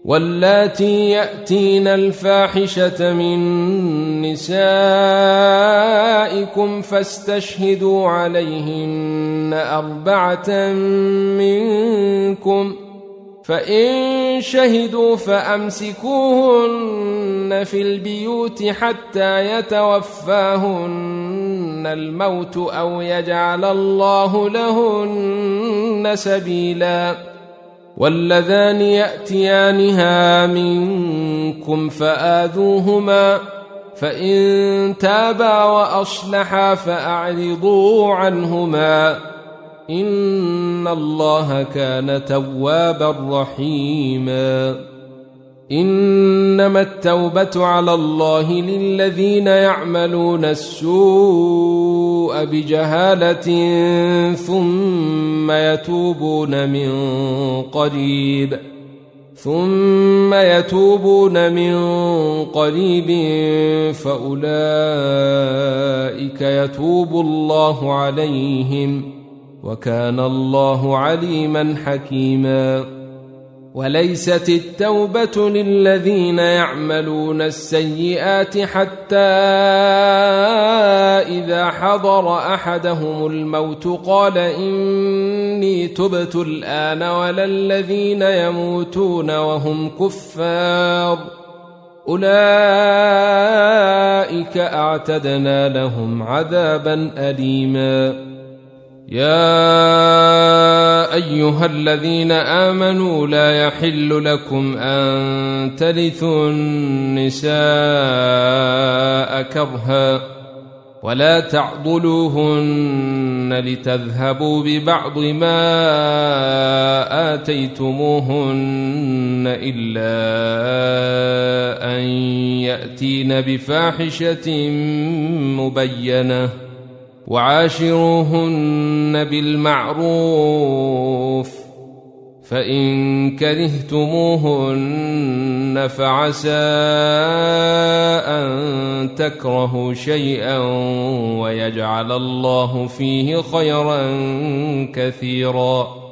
واللاتي يأتين الفاحشة من نسائكم فاستشهدوا عليهن 4 منكم، فإن شهدوا فأمسكوهن في البيوت حتى يتوفاهن الموت أو يجعل الله لهن سبيلا. واللذان يأتيانها منكم فآذوهما، فإن تابا وأصلحا فأعرضوا عنهما، إن الله كان توابا رحيما. إنما التوبة على الله للذين يعملون السوء بجهالة ثم يتوبون من قريب فأولئك يتوب الله عليهم، وكان الله عليما حكيما. وليست التوبة للذين يعملون السيئات حتى إذا حضر أحدهم الموت قال إني تبت الآن، ولا الذين يموتون وهم كفار، أولئك أعتدنا لهم عذابا أليما. يا أيها الذين آمنوا لا يحل لكم أن ترثوا النساء كرها، ولا تعضلوهن لتذهبوا ببعض ما آتيتموهن إلا أن يأتين بفاحشة مبينة، وعاشروهن بالمعروف، فإن كرهتموهن فعسى أن تكرهوا شيئا ويجعل الله فيه خيرا كثيرا.